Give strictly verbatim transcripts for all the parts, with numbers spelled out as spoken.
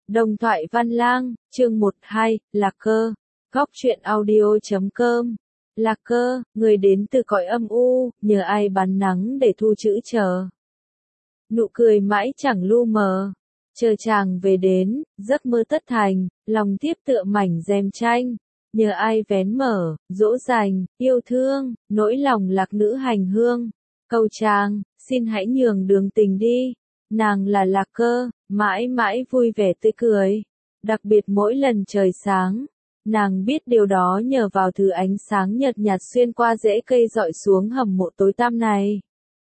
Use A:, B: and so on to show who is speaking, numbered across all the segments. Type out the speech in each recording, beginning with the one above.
A: Đồng thoại Văn Lang, chương một hai, Lạc Cơ, góc truyện audio.com. Lạc Cơ, người đến từ cõi âm u, nhờ ai bán nắng để thu chữ chờ. Nụ cười mãi chẳng lu mờ, chờ chàng về đến, giấc mơ tất thành, lòng tiếp tựa mảnh rèm tranh. Nhờ ai vén mở, dỗ dành, yêu thương, nỗi lòng lạc nữ hành hương. Cầu chàng, xin hãy nhường đường tình đi. Nàng là Lạc Cơ, mãi mãi vui vẻ tươi cười. Đặc biệt mỗi lần trời sáng, nàng biết điều đó nhờ vào thứ ánh sáng nhợt nhạt xuyên qua rễ cây dọi xuống hầm mộ tối tăm này.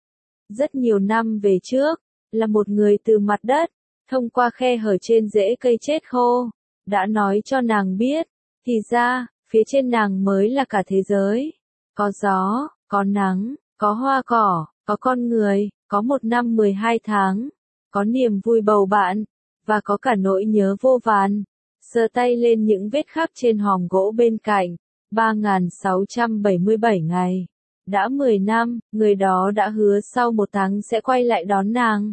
A: Rất nhiều năm về trước, là một người từ mặt đất, thông qua khe hở trên rễ cây chết khô, đã nói cho nàng biết, thì ra, phía trên nàng mới là cả thế giới. Có gió, có nắng, có hoa cỏ, có con người, có một năm mười hai tháng, có niềm vui bầu bạn, và có cả nỗi nhớ vô vàn. Sờ tay lên những vết khắc trên hòm gỗ bên cạnh, ba nghìn sáu trăm bảy mươi bảy ngày. Đã mười năm, người đó đã hứa sau một tháng sẽ quay lại đón nàng.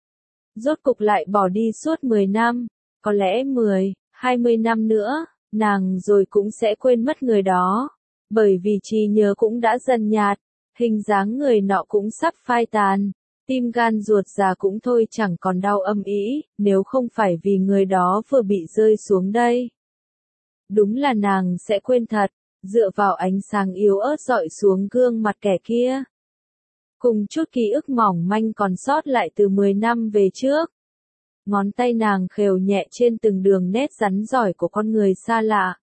A: Rốt cục lại bỏ đi suốt mười năm, có lẽ mười, hai mươi năm nữa, nàng rồi cũng sẽ quên mất người đó. Bởi vì trí nhớ cũng đã dần nhạt, hình dáng người nọ cũng sắp phai tàn. Tim gan ruột già cũng thôi chẳng còn đau âm ỉ, nếu không phải vì người đó vừa bị rơi xuống đây. Đúng là nàng sẽ quên thật, dựa vào ánh sáng yếu ớt dọi xuống gương mặt kẻ kia. Cùng chút ký ức mỏng manh còn sót lại từ mười năm về trước. Ngón tay nàng khều nhẹ trên từng đường nét rắn rỏi của con người xa lạ.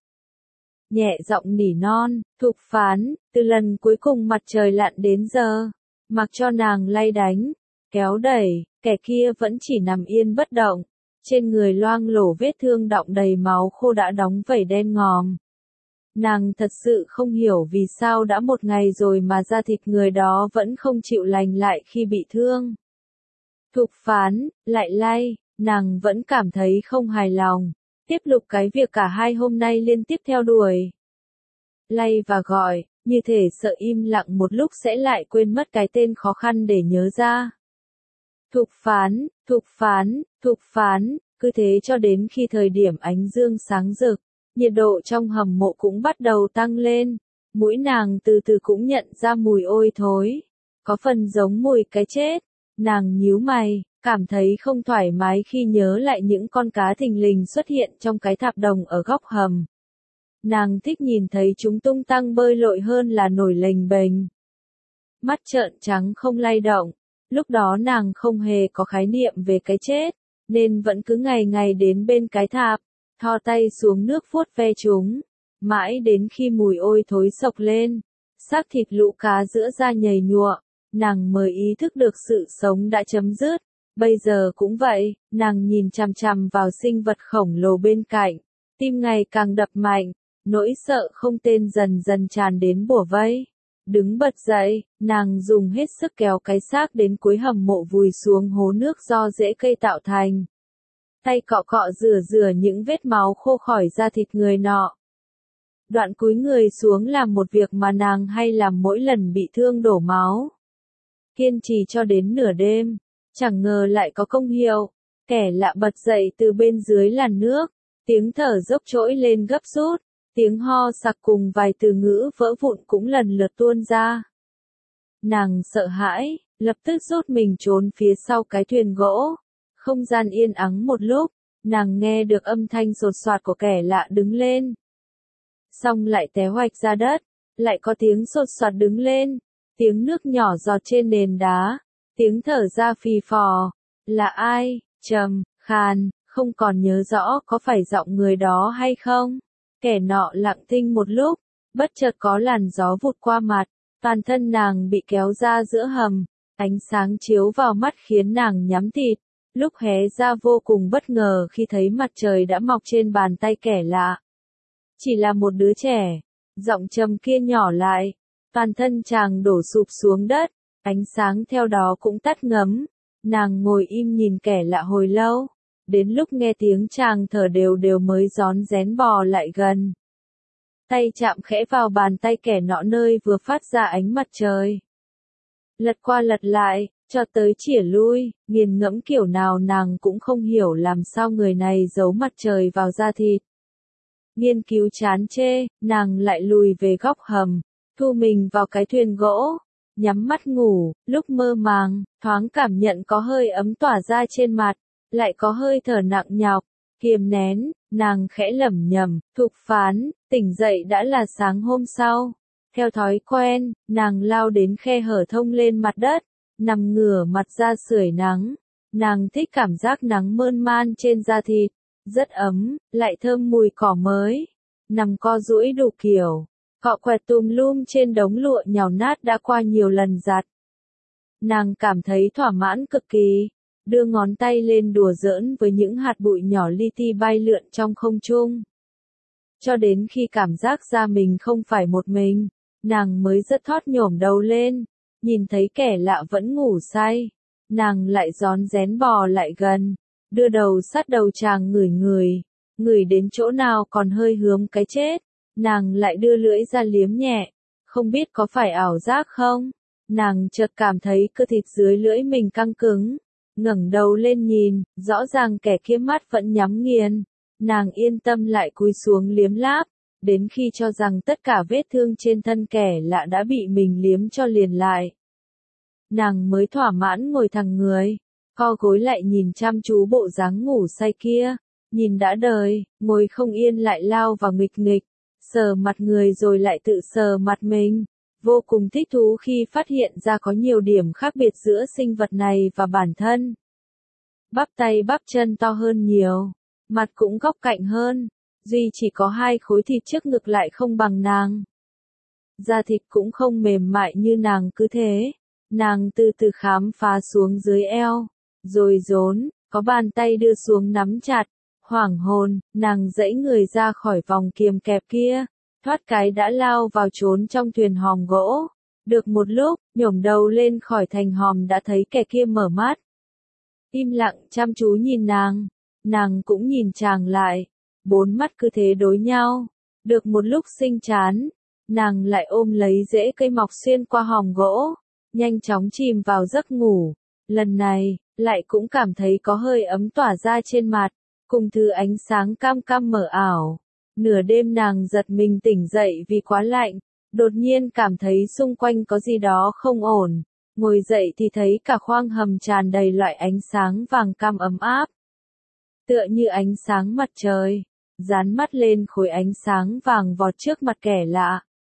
A: Nhẹ giọng nỉ non, Thục Phán, từ lần cuối cùng mặt trời lặn đến giờ. Mặc cho nàng lay đánh, kéo đẩy, kẻ kia vẫn chỉ nằm yên bất động. Trên người loang lổ vết thương đọng đầy máu khô đã đóng vảy đen ngòm. Nàng thật sự không hiểu vì sao đã một ngày rồi mà da thịt người đó vẫn không chịu lành lại khi bị thương. Thục Phán, lại lay, nàng vẫn cảm thấy không hài lòng. Tiếp tục cái việc cả hai hôm nay liên tiếp theo đuổi. Lay và gọi, như thể sợ im lặng một lúc sẽ lại quên mất cái tên khó khăn để nhớ ra. Thục Phán, Thục Phán, Thục Phán, cứ thế cho đến khi thời điểm ánh dương sáng rực, nhiệt độ trong hầm mộ cũng bắt đầu tăng lên, mũi nàng từ từ cũng nhận ra mùi ôi thối, có phần giống mùi cái chết. Nàng nhíu mày, cảm thấy không thoải mái khi nhớ lại những con cá thình lình xuất hiện trong cái thạp đồng ở góc hầm. Nàng thích nhìn thấy chúng tung tăng bơi lội hơn là nổi lềnh bềnh. Mắt trợn trắng không lay động, lúc đó nàng không hề có khái niệm về cái chết, nên vẫn cứ ngày ngày đến bên cái thạp, thò tay xuống nước vuốt ve chúng, mãi đến khi mùi ôi thối sộc lên, xác thịt lũ cá giữa da nhầy nhụa, nàng mới ý thức được sự sống đã chấm dứt. Bây giờ cũng vậy, nàng nhìn chằm chằm vào sinh vật khổng lồ bên cạnh, tim ngày càng đập mạnh, nỗi sợ không tên dần dần tràn đến bủa vây. Đứng bật dậy, nàng dùng hết sức kéo cái xác đến cuối hầm mộ vùi xuống hố nước do rễ cây tạo thành. Tay cọ cọ rửa rửa những vết máu khô khỏi da thịt người nọ. Đoạn cúi người xuống làm một việc mà nàng hay làm mỗi lần bị thương đổ máu. Kiên trì cho đến nửa đêm, chẳng ngờ lại có công hiệu. Kẻ lạ bật dậy từ bên dưới làn nước, tiếng thở dốc trỗi lên gấp rút. Tiếng ho sặc cùng vài từ ngữ vỡ vụn cũng lần lượt tuôn ra. Nàng sợ hãi, lập tức rút mình trốn phía sau cái thuyền gỗ. Không gian yên ắng một lúc, nàng nghe được âm thanh sột soạt của kẻ lạ đứng lên. Xong lại té hoạch ra đất, lại có tiếng sột soạt đứng lên, tiếng nước nhỏ giọt trên nền đá, tiếng thở ra phì phò. Là ai? Trầm, khàn, không còn nhớ rõ có phải giọng người đó hay không. Kẻ nọ lặng thinh một lúc, bất chợt có làn gió vụt qua mặt, toàn thân nàng bị kéo ra giữa hầm, ánh sáng chiếu vào mắt khiến nàng nhắm thịt, lúc hé ra vô cùng bất ngờ khi thấy mặt trời đã mọc trên bàn tay kẻ lạ. Chỉ là một đứa trẻ, giọng trầm kia nhỏ lại, toàn thân chàng đổ sụp xuống đất, ánh sáng theo đó cũng tắt ngấm, nàng ngồi im nhìn kẻ lạ hồi lâu. Đến lúc nghe tiếng chàng thở đều đều mới rón rén bò lại gần. Tay chạm khẽ vào bàn tay kẻ nọ nơi vừa phát ra ánh mặt trời. Lật qua lật lại, cho tới chỉa lui, nghiền ngẫm kiểu nào nàng cũng không hiểu làm sao người này giấu mặt trời vào da thịt. Nghiên cứu chán chê, nàng lại lùi về góc hầm, thu mình vào cái thuyền gỗ, nhắm mắt ngủ, lúc mơ màng, thoáng cảm nhận có hơi ấm tỏa ra trên mặt, lại có hơi thở nặng nhọc, kiềm nén, nàng khẽ lẩm nhẩm, Thục Phán, tỉnh dậy đã là sáng hôm sau. Theo thói quen, nàng lao đến khe hở thông lên mặt đất, nằm ngửa mặt ra sưởi nắng. Nàng thích cảm giác nắng mơn man trên da thịt, rất ấm, lại thơm mùi cỏ mới. Nằm co duỗi đủ kiểu, cọ quẹt tùm lum trên đống lụa nhào nát đã qua nhiều lần giặt. Nàng cảm thấy thỏa mãn cực kỳ, đưa ngón tay lên đùa giỡn với những hạt bụi nhỏ li ti bay lượn trong không trung. Cho đến khi cảm giác ra mình không phải một mình, nàng mới rất thót nhổm đầu lên, nhìn thấy kẻ lạ vẫn ngủ say. Nàng lại rón rén bò lại gần, đưa đầu sát đầu chàng ngửi ngửi, ngửi đến chỗ nào còn hơi hướng cái chết. Nàng lại đưa lưỡi ra liếm nhẹ, không biết có phải ảo giác không? Nàng chợt cảm thấy cơ thịt dưới lưỡi mình căng cứng, ngẩng đầu lên nhìn, rõ ràng kẻ kia mắt vẫn nhắm nghiền. Nàng yên tâm lại cúi xuống liếm láp, đến khi cho rằng tất cả vết thương trên thân kẻ lạ đã bị mình liếm cho liền lại. Nàng mới thỏa mãn ngồi thẳng người, co gối lại nhìn chăm chú bộ dáng ngủ say kia, nhìn đã đời, ngồi không yên lại lao vào nghịch nghịch, sờ mặt người rồi lại tự sờ mặt mình. Vô cùng thích thú khi phát hiện ra có nhiều điểm khác biệt giữa sinh vật này và bản thân. Bắp tay bắp chân to hơn nhiều, mặt cũng góc cạnh hơn, duy chỉ có hai khối thịt trước ngực lại không bằng nàng. Da thịt cũng không mềm mại như nàng cứ thế. Nàng từ từ khám phá xuống dưới eo, rồi rốn, có bàn tay đưa xuống nắm chặt, hoảng hồn, nàng giãy người ra khỏi vòng kiềm kẹp kia, thoát cái đã lao vào trốn trong thuyền hòm gỗ. Được một lúc, nhổm đầu lên khỏi thành hòm đã thấy kẻ kia mở mắt. Im lặng chăm chú nhìn nàng, nàng cũng nhìn chàng lại, bốn mắt cứ thế đối nhau. Được một lúc sinh chán, nàng lại ôm lấy rễ cây mọc xuyên qua hòm gỗ, nhanh chóng chìm vào giấc ngủ. Lần này, lại cũng cảm thấy có hơi ấm tỏa ra trên mặt, cùng thứ ánh sáng cam cam mờ ảo. Nửa đêm nàng giật mình tỉnh dậy vì quá lạnh, đột nhiên cảm thấy xung quanh có gì đó không ổn. Ngồi dậy thì thấy cả khoang hầm tràn đầy loại ánh sáng vàng cam ấm áp. Tựa như ánh sáng mặt trời, dán mắt lên khối ánh sáng vàng vọt trước mặt kẻ lạ.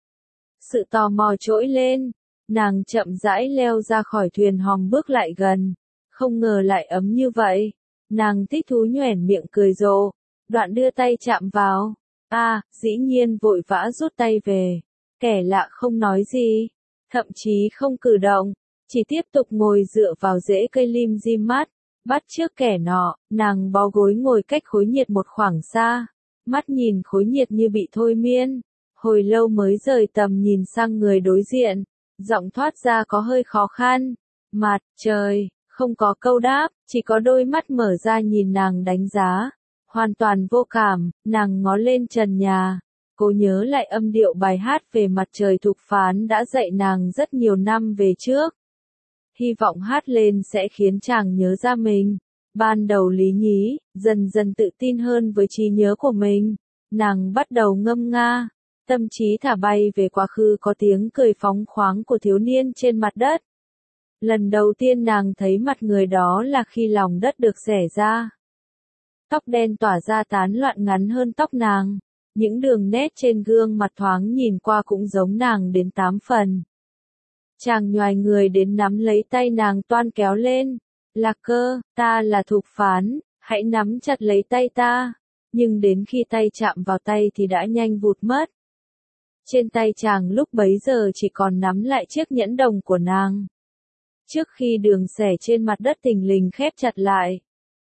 A: Sự tò mò trỗi lên, nàng chậm rãi leo ra khỏi thuyền hòm bước lại gần, không ngờ lại ấm như vậy. Nàng thích thú nhoẻn miệng cười rộ, đoạn đưa tay chạm vào. A, à, dĩ nhiên vội vã rút tay về. Kẻ lạ không nói gì, thậm chí không cử động, chỉ tiếp tục ngồi dựa vào rễ cây lim dim mát. Bắt trước kẻ nọ, nàng bó gối ngồi cách khối nhiệt một khoảng xa, mắt nhìn khối nhiệt như bị thôi miên, hồi lâu mới rời tầm nhìn sang người đối diện, giọng thoát ra có hơi khó khăn. Mặt trời, không có câu đáp, chỉ có đôi mắt mở ra nhìn nàng đánh giá, hoàn toàn vô cảm. Nàng ngó lên trần nhà, cố nhớ lại âm điệu bài hát về mặt trời Thục Phán đã dạy nàng rất nhiều năm về trước. Hy vọng hát lên sẽ khiến chàng nhớ ra mình. Ban đầu lý nhí, dần dần tự tin hơn với trí nhớ của mình. Nàng bắt đầu ngâm nga, tâm trí thả bay về quá khứ có tiếng cười phóng khoáng của thiếu niên trên mặt đất. Lần đầu tiên nàng thấy mặt người đó là khi lòng đất được xẻ ra. Tóc đen tỏa ra tán loạn ngắn hơn tóc nàng. Những đường nét trên gương mặt thoáng nhìn qua cũng giống nàng đến tám phần. Chàng nhoài người đến nắm lấy tay nàng toan kéo lên. Lạc Cơ, ta là Thục Phán, hãy nắm chặt lấy tay ta. Nhưng đến khi tay chạm vào tay thì đã nhanh vụt mất. Trên tay chàng lúc bấy giờ chỉ còn nắm lại chiếc nhẫn đồng của nàng. Trước khi đường xẻ trên mặt đất thình lình khép chặt lại.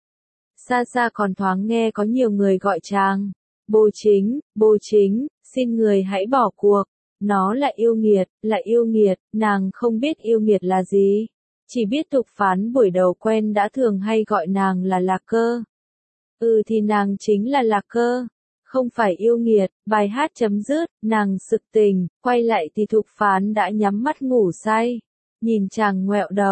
A: Xa xa còn thoáng nghe có nhiều người gọi chàng. Bồ Chính, Bồ Chính, xin người hãy bỏ cuộc. Nó là yêu nghiệt, là yêu nghiệt, nàng không biết yêu nghiệt là gì. Chỉ biết Thục Phán buổi đầu quen đã thường hay gọi nàng là Lạc Cơ. Ừ thì nàng chính là Lạc Cơ, không phải yêu nghiệt. Bài hát chấm dứt, nàng sực tỉnh, quay lại thì Thục Phán đã nhắm mắt ngủ say. Nhìn chàng ngoẹo đầu,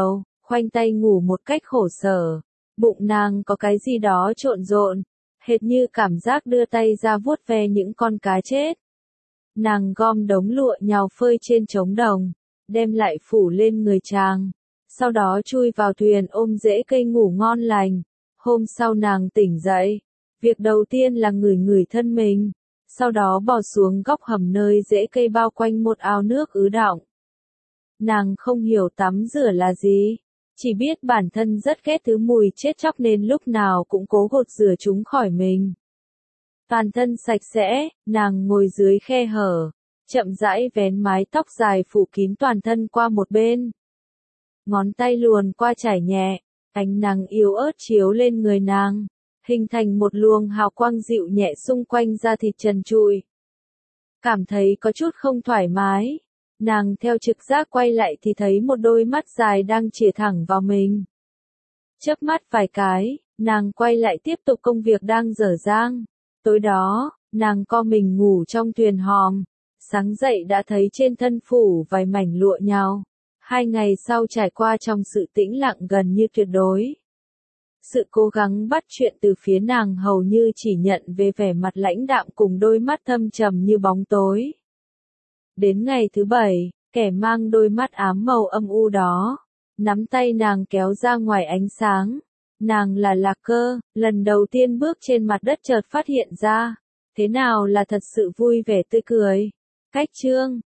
A: khoanh tay ngủ một cách khổ sở. Bụng nàng có cái gì đó trộn rộn, hệt như cảm giác đưa tay ra vuốt ve những con cá chết. Nàng gom đống lụa nhào phơi trên trống đồng, đem lại phủ lên người chàng. Sau đó chui vào thuyền ôm rễ cây ngủ ngon lành. Hôm sau nàng tỉnh dậy. Việc đầu tiên là ngửi ngửi thân mình. Sau đó bò xuống góc hầm nơi rễ cây bao quanh một ao nước ứ đọng. Nàng không hiểu tắm rửa là gì. Chỉ biết bản thân rất ghét thứ mùi chết chóc nên lúc nào cũng cố gột rửa chúng khỏi mình. Toàn thân sạch sẽ, nàng ngồi dưới khe hở, chậm rãi vén mái tóc dài phủ kín toàn thân qua một bên. Ngón tay luồn qua chải nhẹ, ánh nắng yếu ớt chiếu lên người nàng, hình thành một luồng hào quang dịu nhẹ xung quanh da thịt trần trụi. Cảm thấy có chút không thoải mái, nàng theo trực giác quay lại thì thấy một đôi mắt dài đang chìa thẳng vào mình. Chớp mắt vài cái, nàng quay lại tiếp tục công việc đang dở dang. Tối đó, nàng co mình ngủ trong thuyền hòm, sáng dậy đã thấy trên thân phủ vài mảnh lụa nhào. Hai ngày sau trải qua trong sự tĩnh lặng gần như tuyệt đối. Sự cố gắng bắt chuyện từ phía nàng hầu như chỉ nhận về vẻ mặt lãnh đạm cùng đôi mắt thâm trầm như bóng tối. Đến ngày thứ bảy, kẻ mang đôi mắt ám màu âm u đó, nắm tay nàng kéo ra ngoài ánh sáng. Nàng là Lạc Cơ, lần đầu tiên bước trên mặt đất chợt phát hiện ra, thế nào là thật sự vui vẻ tươi cười. Cách chương